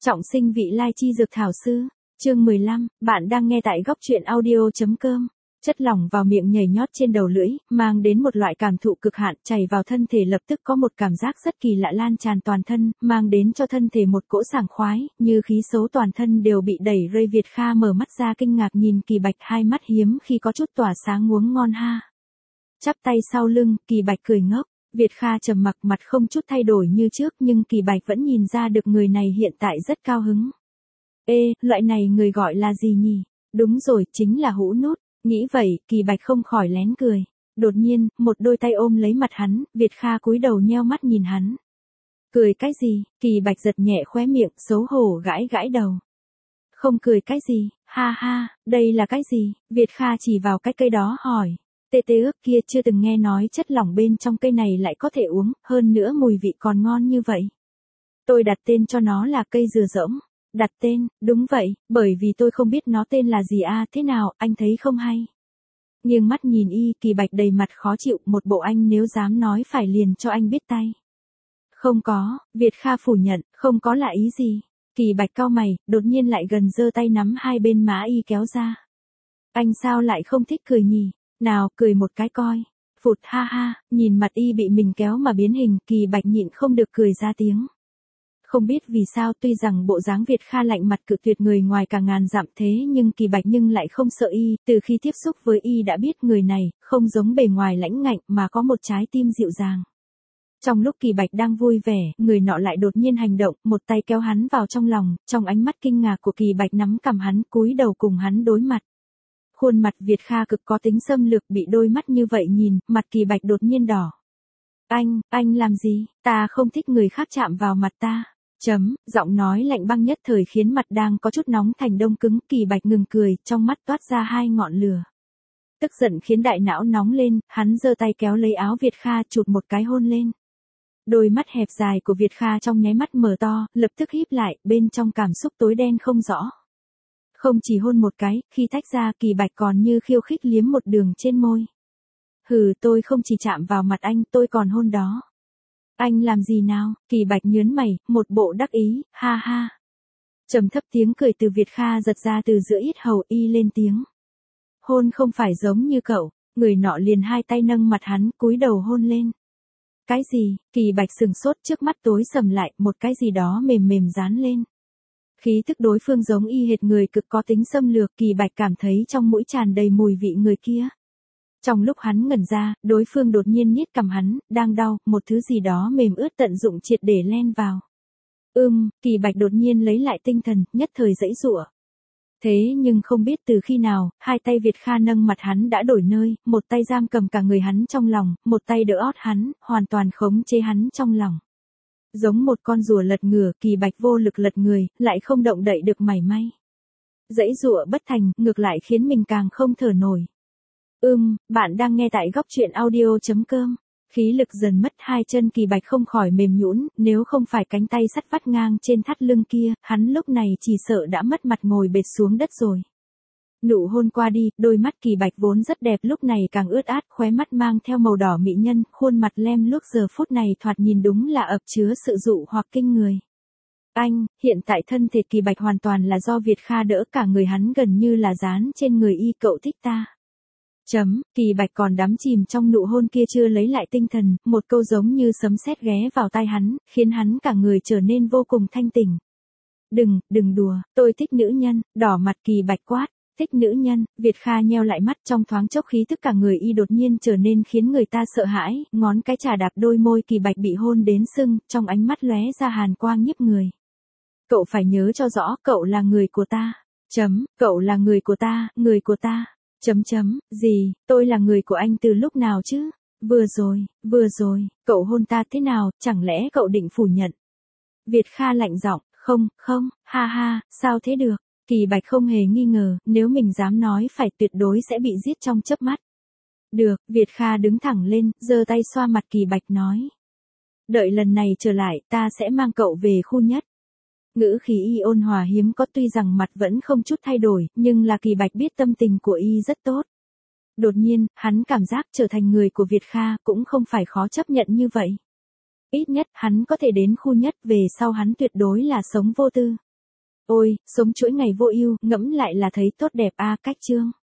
Trọng sinh vị lai chi dược thảo sư, chương 15, bạn đang nghe tại góc truyện audio.com. Chất lỏng vào miệng nhảy nhót trên đầu lưỡi, mang đến một loại cảm thụ cực hạn, chảy vào thân thể lập tức có một cảm giác rất kỳ lạ lan tràn toàn thân, mang đến cho thân thể một cỗ sảng khoái, như khí xấu toàn thân đều bị đẩy rơi. Việt Kha mở mắt ra kinh ngạc nhìn Kỳ Bạch, hai mắt hiếm khi có chút tỏa sáng uống ngon ha. Chắp tay sau lưng, Kỳ Bạch cười ngốc. Việt Kha trầm mặc, mặt không chút thay đổi như trước, nhưng Kỳ Bạch vẫn nhìn ra được người này hiện tại rất cao hứng. Ê, loại này người gọi là gì nhỉ? Đúng rồi, chính là Hũ Nút. Nghĩ vậy, Kỳ Bạch không khỏi lén cười. Đột nhiên, một đôi tay ôm lấy mặt hắn, Việt Kha cúi đầu nheo mắt nhìn hắn. Cười cái gì? Kỳ Bạch giật nhẹ khóe miệng, xấu hổ gãi gãi đầu. Không cười cái gì? Ha ha, đây là cái gì? Việt Kha chỉ vào cái cây đó hỏi. Tê ước kia, chưa từng nghe nói chất lỏng bên trong cây này lại có thể uống, hơn nữa mùi vị còn ngon như vậy. Tôi đặt tên cho nó là cây dừa rỗng. Đặt tên, đúng vậy, bởi vì tôi không biết nó tên là gì à, thế nào, anh thấy không hay? Nhưng mắt nhìn y, Kỳ Bạch đầy mặt khó chịu, một bộ anh nếu dám nói phải liền cho anh biết tay. Không có, Việt Kha phủ nhận, không có là ý gì? Kỳ Bạch cau mày, đột nhiên lại gần giơ tay nắm hai bên má y kéo ra. Anh sao lại không thích cười nhỉ? Nào, cười một cái coi. Phụt ha ha, nhìn mặt y bị mình kéo mà biến hình, Kỳ Bạch nhịn không được cười ra tiếng. Không biết vì sao, tuy rằng bộ dáng Việt Kha lạnh mặt cự tuyệt người ngoài cả ngàn dặm thế nhưng Kỳ Bạch nhưng lại không sợ y, từ khi tiếp xúc với y đã biết người này, không giống bề ngoài lãnh ngạnh mà có một trái tim dịu dàng. Trong lúc Kỳ Bạch đang vui vẻ, người nọ lại đột nhiên hành động, một tay kéo hắn vào trong lòng, trong ánh mắt kinh ngạc của Kỳ Bạch nắm cằm hắn, cúi đầu cùng hắn đối mặt. Khuôn mặt Việt Kha cực có tính xâm lược, bị đôi mắt như vậy nhìn, mặt Kỳ Bạch đột nhiên đỏ. Anh làm gì? Ta không thích người khác chạm vào mặt ta. Giọng nói lạnh băng nhất thời khiến mặt đang có chút nóng thành đông cứng, Kỳ Bạch ngừng cười, trong mắt toát ra hai ngọn lửa. Tức giận khiến đại não nóng lên, hắn giơ tay kéo lấy áo Việt Kha chụp một cái hôn lên. Đôi mắt hẹp dài của Việt Kha trong nháy mắt mở to, lập tức híp lại, bên trong cảm xúc tối đen không rõ. Không chỉ hôn một cái, khi tách ra Kỳ Bạch còn như khiêu khích liếm một đường trên môi. Hừ, tôi không chỉ chạm vào mặt anh, tôi còn hôn đó. Anh làm gì nào? Kỳ Bạch nhớn mày, một bộ đắc ý, ha ha. Trầm thấp tiếng cười từ Việt Kha giật ra từ giữa yết hầu, y lên tiếng. Hôn không phải giống như cậu, người nọ liền hai tay nâng mặt hắn, cúi đầu hôn lên. Cái gì? Kỳ Bạch sừng sốt, trước mắt tối sầm lại, một cái gì đó mềm mềm dán lên. Khí thức đối phương giống y hệt người cực có tính xâm lược, Kỳ Bạch cảm thấy trong mũi tràn đầy mùi vị người kia. Trong lúc hắn ngẩn ra, đối phương đột nhiên niết cằm hắn, đang đau, một thứ gì đó mềm ướt tận dụng triệt để len vào. Kỳ Bạch đột nhiên lấy lại tinh thần, nhất thời giãy giụa. Thế nhưng không biết từ khi nào, hai tay Việt Kha nâng mặt hắn đã đổi nơi, một tay giam cầm cả người hắn trong lòng, một tay đỡ ót hắn, hoàn toàn khống chế hắn trong lòng. Giống một con rùa lật ngửa, Kỳ Bạch vô lực lật người, lại không động đậy được mảy may. Giãy giụa bất thành, ngược lại khiến mình càng không thở nổi. Bạn đang nghe tại góc truyện audio.com. Khí lực dần mất, hai chân Kỳ Bạch không khỏi mềm nhũn, nếu không phải cánh tay sắt vắt ngang trên thắt lưng kia, hắn lúc này chỉ sợ đã mất mặt ngồi bệt xuống đất rồi. Nụ hôn qua đi, đôi mắt Kỳ Bạch vốn rất đẹp lúc này càng ướt át, khóe mắt mang theo màu đỏ mỹ nhân, khuôn mặt lem luốc giờ phút này thoạt nhìn đúng là ập chứa sự dụ hoặc kinh người. Hiện tại thân thể Kỳ Bạch hoàn toàn là do Việt Kha đỡ, cả người hắn gần như là dán trên người y. Cậu thích ta? Kỳ Bạch còn đắm chìm trong nụ hôn kia chưa lấy lại tinh thần, một câu giống như sấm sét ghé vào tai hắn, khiến hắn cả người trở nên vô cùng thanh tỉnh. Đừng đùa, tôi thích nữ nhân, đỏ mặt Kỳ Bạch quát. Thích nữ nhân, Việt Kha nheo lại mắt, trong thoáng chốc khí tức cả người y đột nhiên trở nên khiến người ta sợ hãi, ngón cái chà đạp đôi môi Kỳ Bạch bị hôn đến sưng, trong ánh mắt lóe ra hàn quang nhiếp người. Cậu phải nhớ cho rõ, cậu là người của ta. Cậu là người của ta, người của ta. Gì, tôi là người của anh từ lúc nào chứ? Vừa rồi, cậu hôn ta thế nào, chẳng lẽ cậu định phủ nhận? Việt Kha lạnh giọng, không, ha ha, sao thế được? Kỳ Bạch không hề nghi ngờ, nếu mình dám nói phải tuyệt đối sẽ bị giết trong chớp mắt. Được, Việt Kha đứng thẳng lên, giơ tay xoa mặt Kỳ Bạch nói. Đợi lần này trở lại, ta sẽ mang cậu về khu nhất. Ngữ khí y ôn hòa hiếm có, tuy rằng mặt vẫn không chút thay đổi, nhưng là Kỳ Bạch biết tâm tình của y rất tốt. Đột nhiên, hắn cảm giác trở thành người của Việt Kha cũng không phải khó chấp nhận như vậy. Ít nhất, hắn có thể đến khu nhất, về sau hắn tuyệt đối là sống vô tư. Ôi, sống chuỗi ngày vô ưu, ngẫm lại là thấy tốt đẹp a. Cách chương.